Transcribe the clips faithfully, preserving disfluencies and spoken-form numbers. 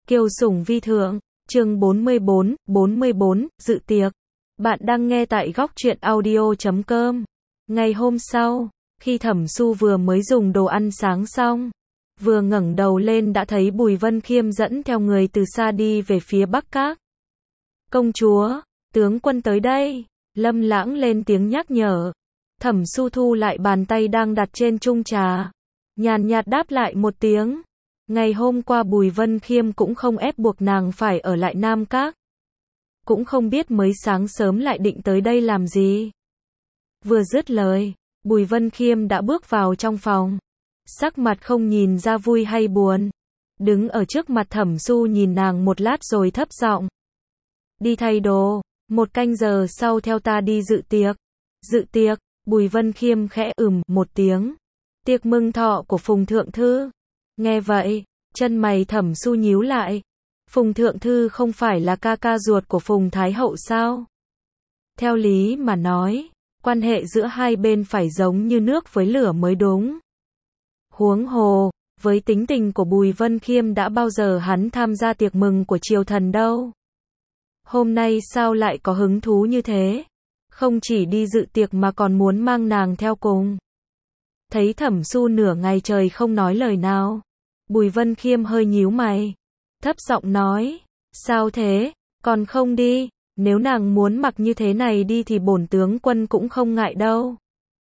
Kiều Sủng Vi Thượng, chương bốn mươi bốn, bốn mươi bốn, dự tiệc. Bạn đang nghe tại góc truyện audio chấm com. Ngày hôm sau, khi Thẩm Su vừa mới dùng đồ ăn sáng xong, vừa ngẩng đầu lên đã thấy Bùi Vân Khiêm dẫn theo người từ xa đi về phía Bắc Các. Công chúa, tướng quân tới đây, Lâm Lãng lên tiếng nhắc nhở. Thẩm Su thu lại bàn tay đang đặt trên chung trà, nhàn nhạt đáp lại một tiếng. Ngày hôm qua Bùi Vân Khiêm cũng không ép buộc nàng phải ở lại Nam Các. Cũng không biết mới sáng sớm lại định tới đây làm gì. Vừa dứt lời, Bùi Vân Khiêm đã bước vào trong phòng. Sắc mặt không nhìn ra vui hay buồn. Đứng ở trước mặt Thẩm Su nhìn nàng một lát rồi thấp giọng. Đi thay đồ, một canh giờ sau theo ta đi dự tiệc. Dự tiệc, Bùi Vân Khiêm khẽ ừm một tiếng. Tiệc mừng thọ của Phùng Thượng Thư. Nghe vậy, chân mày Thẩm Su nhíu lại. Phùng Thượng Thư không phải là ca ca ruột của Phùng Thái Hậu sao? Theo lý mà nói, quan hệ giữa hai bên phải giống như nước với lửa mới đúng. Huống hồ, với tính tình của Bùi Vân Khiêm đã bao giờ hắn tham gia tiệc mừng của triều thần đâu. Hôm nay sao lại có hứng thú như thế? Không chỉ đi dự tiệc mà còn muốn mang nàng theo cùng. Thấy Thẩm Su nửa ngày trời không nói lời nào, Bùi Vân Khiêm hơi nhíu mày, thấp giọng nói, sao thế, còn không đi, nếu nàng muốn mặc như thế này đi thì bổn tướng quân cũng không ngại đâu.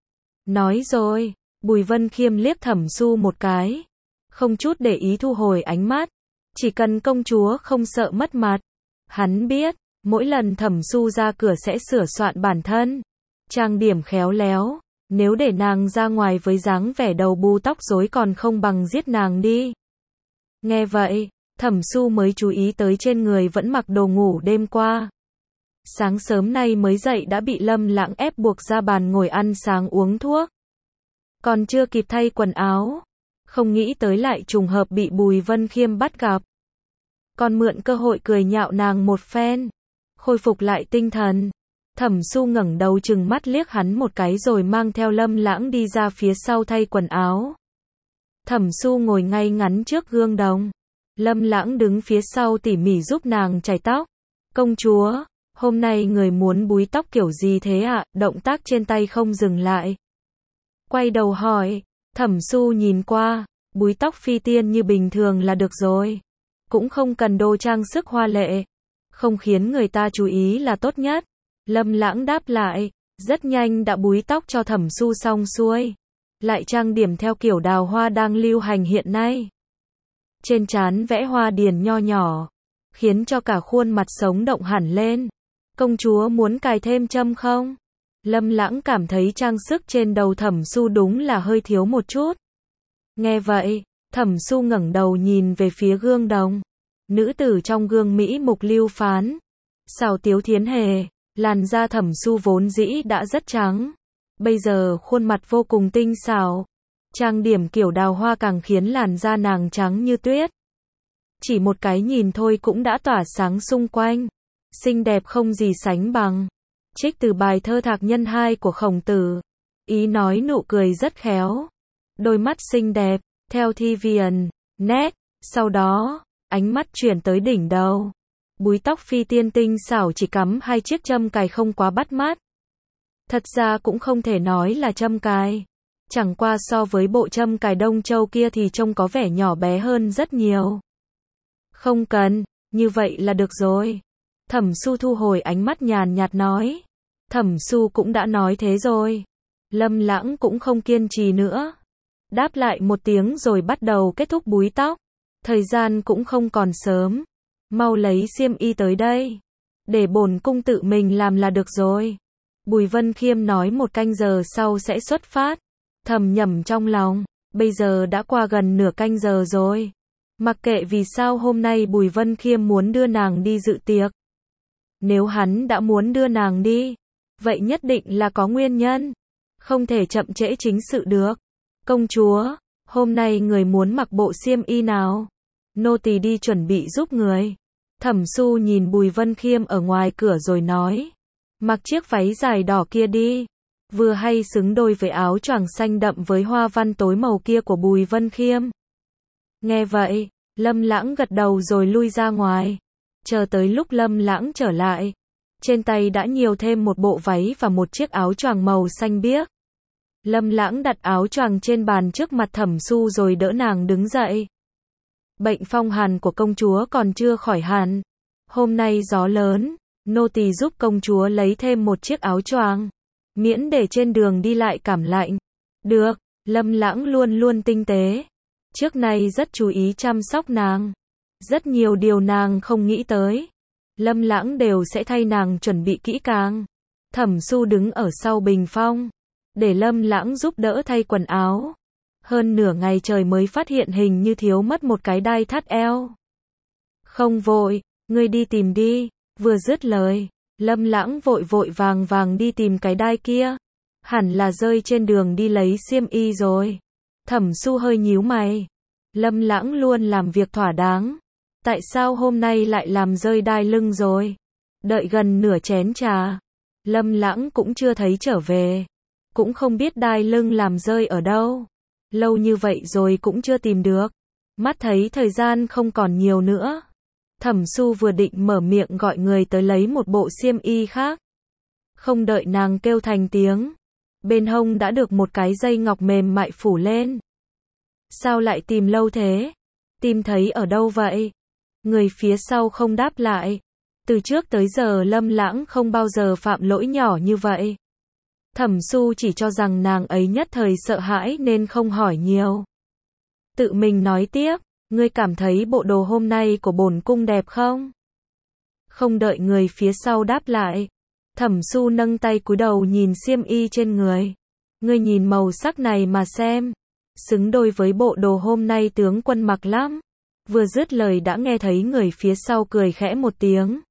Nói rồi, Bùi Vân Khiêm liếc Thẩm Su một cái, không chút để ý thu hồi ánh mắt, chỉ cần công chúa không sợ mất mặt. Hắn biết, mỗi lần Thẩm Su ra cửa sẽ sửa soạn bản thân, trang điểm khéo léo, nếu để nàng ra ngoài với dáng vẻ đầu bù tóc rối còn không bằng giết nàng đi. Nghe vậy, Thẩm Su mới chú ý tới trên người vẫn mặc đồ ngủ đêm qua. Sáng sớm nay mới dậy đã bị Lâm Lãng ép buộc ra bàn ngồi ăn sáng uống thuốc. Còn chưa kịp thay quần áo, không nghĩ tới lại trùng hợp bị Bùi Vân Khiêm bắt gặp. Còn mượn cơ hội cười nhạo nàng một phen, khôi phục lại tinh thần. Thẩm Su ngẩng đầu chừng mắt liếc hắn một cái rồi mang theo Lâm Lãng đi ra phía sau thay quần áo. Thẩm Su ngồi ngay ngắn trước gương đồng. Lâm Lãng đứng phía sau tỉ mỉ giúp nàng chải tóc. Công chúa, hôm nay người muốn búi tóc kiểu gì thế ạ? Động tác trên tay không dừng lại. Quay đầu hỏi, Thẩm Su nhìn qua, búi tóc phi tiên như bình thường là được rồi. Cũng không cần đồ trang sức hoa lệ. Không khiến người ta chú ý là tốt nhất. Lâm Lãng đáp lại, rất nhanh đã búi tóc cho Thẩm Su xong xuôi. Lại trang điểm theo kiểu đào hoa đang lưu hành hiện nay. Trên trán vẽ hoa điền nho nhỏ, khiến cho cả khuôn mặt sống động hẳn lên. Công chúa muốn cài thêm châm không? Lâm Lãng cảm thấy trang sức trên đầu Thẩm Su đúng là hơi thiếu một chút. Nghe vậy, Thẩm Su ngẩng đầu nhìn về phía gương đồng. Nữ tử trong gương mỹ mục lưu phán, xảo tiếu thiến hề, làn da Thẩm Su vốn dĩ đã rất trắng. Bây giờ khuôn mặt vô cùng tinh xảo, trang điểm kiểu đào hoa càng khiến làn da nàng trắng như tuyết. Chỉ một cái nhìn thôi cũng đã tỏa sáng xung quanh, xinh đẹp không gì sánh bằng. Trích từ bài thơ Thạc Nhân hai của Khổng Tử, ý nói nụ cười rất khéo, đôi mắt xinh đẹp, theo thi viền, nét, sau đó, ánh mắt chuyển tới đỉnh đầu. Búi tóc phi tiên tinh xảo chỉ cắm hai chiếc châm cài không quá bắt mắt. Thật ra cũng không thể nói là châm cài. Chẳng qua so với bộ châm cài Đông Châu kia thì trông có vẻ nhỏ bé hơn rất nhiều. Không cần, như vậy là được rồi. Thẩm Su thu hồi ánh mắt nhàn nhạt nói. Thẩm Su cũng đã nói thế rồi. Lâm Lãng cũng không kiên trì nữa. Đáp lại một tiếng rồi bắt đầu kết thúc búi tóc. Thời gian cũng không còn sớm. Mau lấy xiêm y tới đây. Để bổn cung tự mình làm là được rồi. Bùi Vân Khiêm nói một canh giờ sau sẽ xuất phát. Thầm nhẩm trong lòng, bây giờ đã qua gần nửa canh giờ rồi. Mặc kệ vì sao hôm nay Bùi Vân Khiêm muốn đưa nàng đi dự tiệc. Nếu hắn đã muốn đưa nàng đi, vậy nhất định là có nguyên nhân. Không thể chậm trễ chính sự được. Công chúa, hôm nay người muốn mặc bộ xiêm y nào? Nô tỳ đi chuẩn bị giúp người. Thẩm Su nhìn Bùi Vân Khiêm ở ngoài cửa rồi nói. Mặc chiếc váy dài đỏ kia đi. Vừa hay xứng đôi với áo choàng xanh đậm với hoa văn tối màu kia của Bùi Vân Khiêm. Nghe vậy, Lâm Lãng gật đầu rồi lui ra ngoài. Chờ tới lúc Lâm Lãng trở lại, trên tay đã nhiều thêm một bộ váy và một chiếc áo choàng màu xanh biếc. Lâm Lãng đặt áo choàng trên bàn trước mặt Thẩm Su rồi đỡ nàng đứng dậy. Bệnh phong hàn của công chúa còn chưa khỏi hẳn. Hôm nay gió lớn, nô tỳ giúp công chúa lấy thêm một chiếc áo choàng, miễn để trên đường đi lại cảm lạnh. Được, Lâm Lãng luôn luôn tinh tế. Trước nay rất chú ý chăm sóc nàng. Rất nhiều điều nàng không nghĩ tới, Lâm Lãng đều sẽ thay nàng chuẩn bị kỹ càng. Thẩm Su đứng ở sau bình phong, để Lâm Lãng giúp đỡ thay quần áo. Hơn nửa ngày trời mới phát hiện hình như thiếu mất một cái đai thắt eo. Không vội, ngươi đi tìm đi. Vừa dứt lời, Lâm Lãng vội vội vàng vàng đi tìm cái đai kia. Hẳn là rơi trên đường đi lấy xiêm y rồi. Thẩm Su hơi nhíu mày. Lâm Lãng luôn làm việc thỏa đáng. Tại sao hôm nay lại làm rơi đai lưng rồi? Đợi gần nửa chén trà, Lâm Lãng cũng chưa thấy trở về. Cũng không biết đai lưng làm rơi ở đâu. Lâu như vậy rồi cũng chưa tìm được. Mắt thấy thời gian không còn nhiều nữa. Thẩm Su vừa định mở miệng gọi người tới lấy một bộ xiêm y khác. Không đợi nàng kêu thành tiếng, bên hông đã được một cái dây ngọc mềm mại phủ lên. Sao lại tìm lâu thế? Tìm thấy ở đâu vậy? Người phía sau không đáp lại. Từ trước tới giờ Lâm Lãng không bao giờ phạm lỗi nhỏ như vậy. Thẩm Su chỉ cho rằng nàng ấy nhất thời sợ hãi nên không hỏi nhiều. Tự mình nói tiếp, ngươi cảm thấy bộ đồ hôm nay của bổn cung đẹp không? Không đợi người phía sau đáp lại, Thẩm Su nâng tay cúi đầu nhìn xiêm y trên người. Ngươi nhìn màu sắc này mà xem, xứng đôi với bộ đồ hôm nay tướng quân mặc lắm. Vừa dứt lời đã nghe thấy người phía sau cười khẽ một tiếng.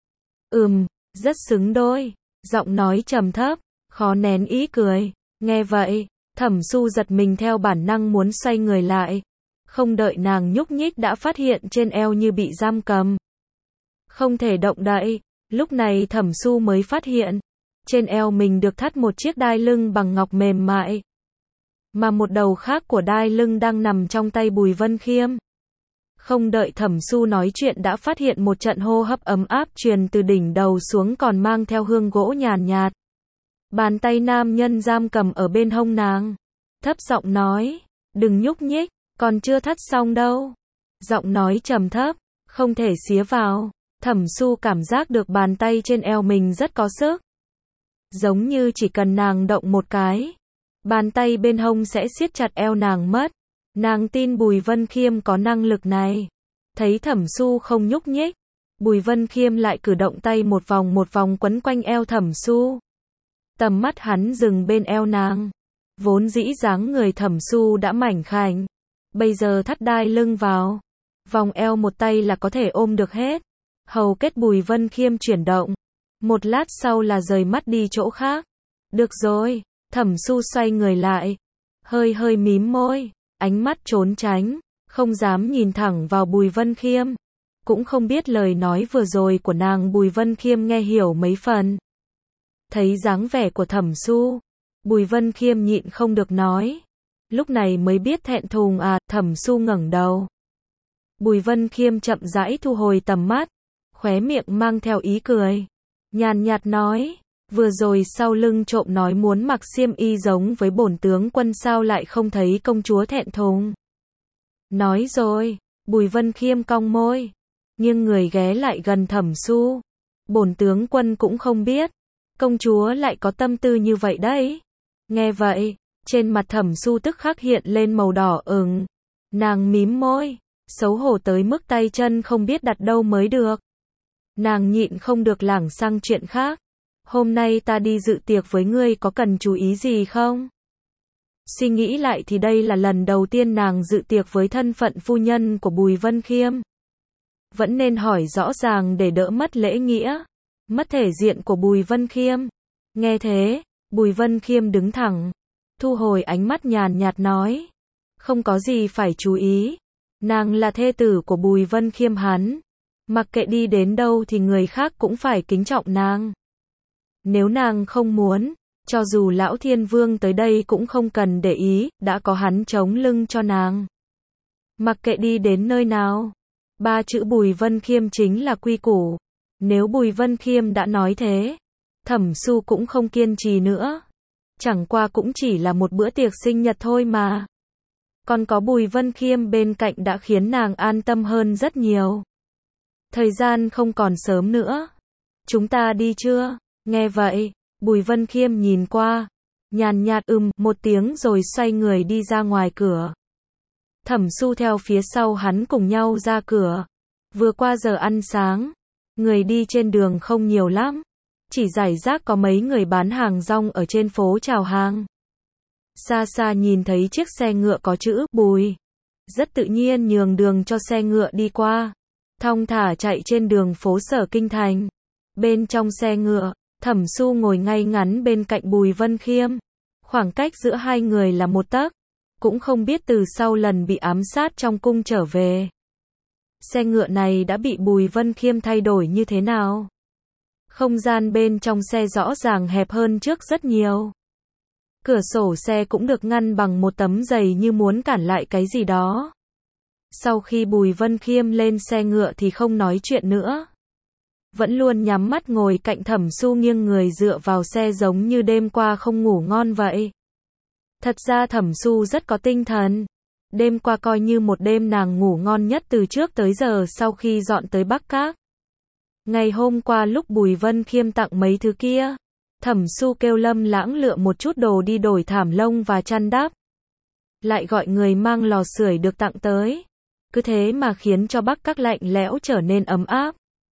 Ừm, rất xứng đôi. Giọng nói trầm thấp, khó nén ý cười. Nghe vậy, Thẩm Su giật mình theo bản năng muốn xoay người lại. Không đợi nàng nhúc nhích đã phát hiện trên eo như bị giam cầm. Không thể động đậy. Lúc này Thẩm Su mới phát hiện, trên eo mình được thắt một chiếc đai lưng bằng ngọc mềm mại. Mà một đầu khác của đai lưng đang nằm trong tay Bùi Vân Khiêm. Không đợi Thẩm Su nói chuyện đã phát hiện một trận hô hấp ấm áp truyền từ đỉnh đầu xuống còn mang theo hương gỗ nhàn nhạt. Bàn tay nam nhân giam cầm ở bên hông nàng. Thấp giọng nói, đừng nhúc nhích, còn chưa thắt xong đâu. Giọng nói trầm thấp, không thể xía vào. Thẩm Su cảm giác được bàn tay trên eo mình rất có sức. Giống như chỉ cần nàng động một cái, bàn tay bên hông sẽ siết chặt eo nàng mất. Nàng tin Bùi Vân Khiêm có năng lực này. Thấy Thẩm Su không nhúc nhích, Bùi Vân Khiêm lại cử động tay một vòng một vòng quấn quanh eo Thẩm Su. Tầm mắt hắn dừng bên eo nàng. Vốn dĩ dáng người Thẩm Su đã mảnh khảnh, bây giờ thắt đai lưng vào, vòng eo một tay là có thể ôm được hết. Hầu kết Bùi Vân Khiêm chuyển động. Một lát sau là rời mắt đi chỗ khác. Được rồi, Thẩm Su xoay người lại, hơi hơi mím môi, ánh mắt trốn tránh, không dám nhìn thẳng vào Bùi Vân Khiêm. Cũng không biết lời nói vừa rồi của nàng Bùi Vân Khiêm nghe hiểu mấy phần. Thấy dáng vẻ của Thẩm Su, Bùi Vân Khiêm nhịn không được nói. Lúc này mới biết thẹn thùng à, Thẩm Su ngẩng đầu. Bùi Vân Khiêm chậm rãi thu hồi tầm mắt, khóe miệng mang theo ý cười. Nhàn nhạt nói, vừa rồi sau lưng trộm nói muốn mặc xiêm y giống với bổn tướng quân sao lại không thấy công chúa thẹn thùng. Nói rồi, Bùi Vân Khiêm cong môi, nghiêng người ghé lại gần Thẩm Su. Bổn tướng quân cũng không biết, công chúa lại có tâm tư như vậy đấy. Nghe vậy, trên mặt Thẩm Su tức khắc hiện lên màu đỏ ửng. Nàng mím môi, xấu hổ tới mức tay chân không biết đặt đâu mới được. Nàng nhịn không được lảng sang chuyện khác. Hôm nay ta đi dự tiệc với ngươi có cần chú ý gì không? Suy nghĩ lại thì đây là lần đầu tiên nàng dự tiệc với thân phận phu nhân của Bùi Vân Khiêm. Vẫn nên hỏi rõ ràng để đỡ mất lễ nghĩa, mất thể diện của Bùi Vân Khiêm. Nghe thế, Bùi Vân Khiêm đứng thẳng, thu hồi ánh mắt nhàn nhạt nói. Không có gì phải chú ý. Nàng là thê tử của Bùi Vân Khiêm hắn. Mặc kệ đi đến đâu thì người khác cũng phải kính trọng nàng. Nếu nàng không muốn, cho dù Lão Thiên Vương tới đây cũng không cần để ý, đã có hắn chống lưng cho nàng. Mặc kệ đi đến nơi nào, ba chữ Bùi Vân Khiêm chính là quy củ. Nếu Bùi Vân Khiêm đã nói thế, Thẩm Su cũng không kiên trì nữa. Chẳng qua cũng chỉ là một bữa tiệc sinh nhật thôi mà. Còn có Bùi Vân Khiêm bên cạnh đã khiến nàng an tâm hơn rất nhiều. Thời gian không còn sớm nữa. Chúng ta đi chưa? Nghe vậy, Bùi Vân Khiêm nhìn qua, nhàn nhạt ừm một tiếng rồi xoay người đi ra ngoài cửa. Thẩm Su theo phía sau hắn cùng nhau ra cửa. Vừa qua giờ ăn sáng, người đi trên đường không nhiều lắm. Chỉ rải rác có mấy người bán hàng rong ở trên phố chào hàng. Xa xa nhìn thấy chiếc xe ngựa có chữ Bùi, rất tự nhiên nhường đường cho xe ngựa đi qua, thong thả chạy trên đường phố Sở Kinh Thành. Bên trong xe ngựa, Thẩm Su ngồi ngay ngắn bên cạnh Bùi Vân Khiêm. Khoảng cách giữa hai người là một tấc. Cũng không biết từ sau lần bị ám sát trong cung trở về, xe ngựa này đã bị Bùi Vân Khiêm thay đổi như thế nào. Không gian bên trong xe rõ ràng hẹp hơn trước rất nhiều. Cửa sổ xe cũng được ngăn bằng một tấm giày như muốn cản lại cái gì đó. Sau khi Bùi Vân Khiêm lên xe ngựa thì không nói chuyện nữa. Vẫn luôn nhắm mắt ngồi cạnh Thẩm Su nghiêng người dựa vào xe giống như đêm qua không ngủ ngon vậy. Thật ra Thẩm Su rất có tinh thần. Đêm qua coi như một đêm nàng ngủ ngon nhất từ trước tới giờ sau khi dọn tới Bắc Các. Ngày hôm qua lúc Bùi Vân Khiêm tặng mấy thứ kia, Thẩm Su kêu Lâm Lãng lựa một chút đồ đi đổi thảm lông và chăn đắp. Lại gọi người mang lò sưởi được tặng tới. Cứ thế mà khiến cho Bắc Các lạnh lẽo trở nên ấm áp.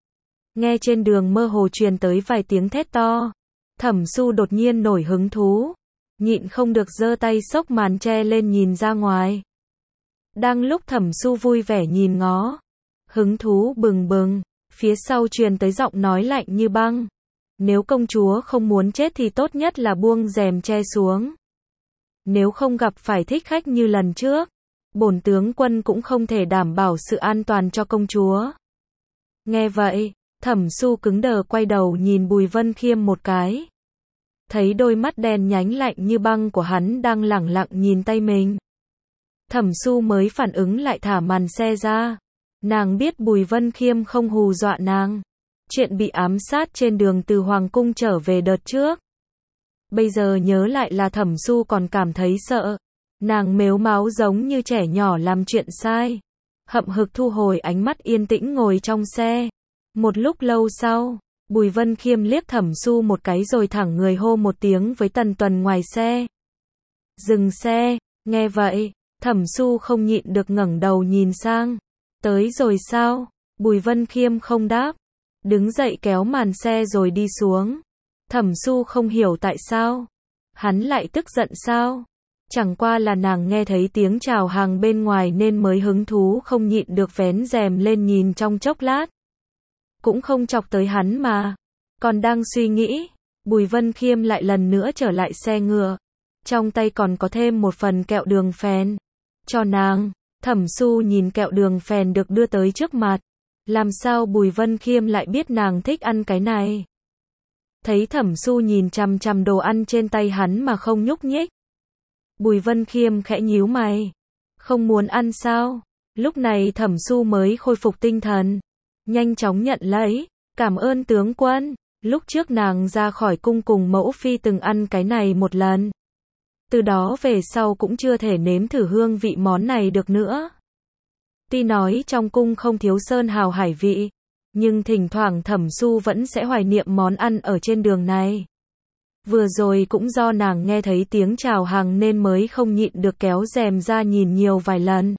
Nghe trên đường mơ hồ truyền tới vài tiếng thét to. Thẩm Su đột nhiên nổi hứng thú. Nhịn không được giơ tay xốc màn che lên nhìn ra ngoài. Đang lúc Thẩm Su vui vẻ nhìn ngó, hứng thú bừng bừng, phía sau truyền tới giọng nói lạnh như băng. Nếu công chúa không muốn chết thì tốt nhất là buông rèm che xuống. Nếu không gặp phải thích khách như lần trước, bổn tướng quân cũng không thể đảm bảo sự an toàn cho công chúa. Nghe vậy, Thẩm Su cứng đờ quay đầu nhìn Bùi Vân Khiêm một cái. Thấy đôi mắt đen nhánh lạnh như băng của hắn đang lẳng lặng nhìn tay mình. Thẩm Su mới phản ứng lại thả màn xe ra. Nàng biết Bùi Vân Khiêm không hù dọa nàng. Chuyện bị ám sát trên đường từ Hoàng Cung trở về đợt trước. Bây giờ nhớ lại là Thẩm Su còn cảm thấy sợ. Nàng mếu máo giống như trẻ nhỏ làm chuyện sai. Hậm hực thu hồi ánh mắt yên tĩnh ngồi trong xe. Một lúc lâu sau, Bùi Vân Khiêm liếc Thẩm Su một cái rồi thẳng người hô một tiếng với Tần Tuần ngoài xe. Dừng xe, nghe vậy, Thẩm Su không nhịn được ngẩng đầu nhìn sang. Tới rồi sao? Bùi Vân Khiêm không đáp. Đứng dậy kéo màn xe rồi đi xuống. Thẩm Su không hiểu tại sao. Hắn lại tức giận sao? Chẳng qua là nàng nghe thấy tiếng chào hàng bên ngoài nên mới hứng thú không nhịn được vén rèm lên nhìn trong chốc lát. Cũng không chọc tới hắn mà. Còn đang suy nghĩ, Bùi Vân Khiêm lại lần nữa trở lại xe ngựa. Trong tay còn có thêm một phần kẹo đường phèn. Cho nàng. Thẩm Su nhìn kẹo đường phèn được đưa tới trước mặt. Làm sao Bùi Vân Khiêm lại biết nàng thích ăn cái này? Thấy Thẩm Su nhìn chằm chằm đồ ăn trên tay hắn mà không nhúc nhích. Bùi Vân Khiêm khẽ nhíu mày. Không muốn ăn sao? Lúc này Thẩm Su mới khôi phục tinh thần. Nhanh chóng nhận lấy. Cảm ơn tướng quân. Lúc trước nàng ra khỏi cung cùng mẫu phi từng ăn cái này một lần. Từ đó về sau cũng chưa thể nếm thử hương vị món này được nữa. Tuy nói trong cung không thiếu sơn hào hải vị, nhưng thỉnh thoảng Thẩm Su vẫn sẽ hoài niệm món ăn ở trên đường này. Vừa rồi cũng do nàng nghe thấy tiếng chào hàng nên mới không nhịn được kéo rèm ra nhìn nhiều vài lần.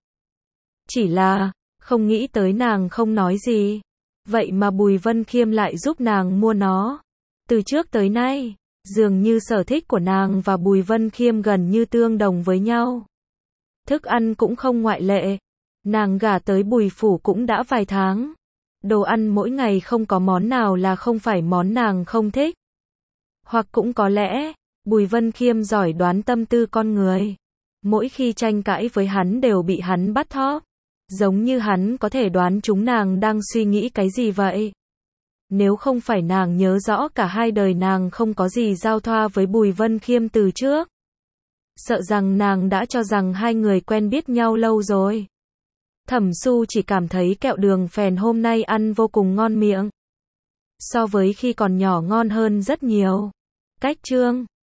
Chỉ là, không nghĩ tới nàng không nói gì. Vậy mà Bùi Vân Khiêm lại giúp nàng mua nó. Từ trước tới nay, dường như sở thích của nàng và Bùi Vân Khiêm gần như tương đồng với nhau. Thức ăn cũng không ngoại lệ. Nàng gả tới Bùi phủ cũng đã vài tháng. Đồ ăn mỗi ngày không có món nào là không phải món nàng không thích. Hoặc cũng có lẽ, Bùi Vân Khiêm giỏi đoán tâm tư con người. Mỗi khi tranh cãi với hắn đều bị hắn bắt thóp. Giống như hắn có thể đoán chúng nàng đang suy nghĩ cái gì vậy. Nếu không phải nàng nhớ rõ cả hai đời nàng không có gì giao thoa với Bùi Vân Khiêm từ trước. Sợ rằng nàng đã cho rằng hai người quen biết nhau lâu rồi. Thẩm Su chỉ cảm thấy kẹo đường phèn hôm nay ăn vô cùng ngon miệng. So với khi còn nhỏ ngon hơn rất nhiều. Cách chương